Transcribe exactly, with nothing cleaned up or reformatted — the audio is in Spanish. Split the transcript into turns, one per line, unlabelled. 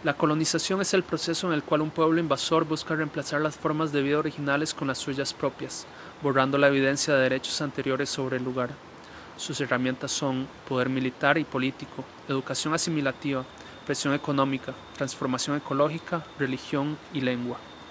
La colonización es el proceso en el cual un pueblo invasor busca reemplazar las formas de vida originales con las suyas propias, borrando la evidencia de derechos anteriores sobre el lugar. Sus herramientas son poder militar y político, educación asimilativa, presión económica, transformación ecológica, religión y lengua.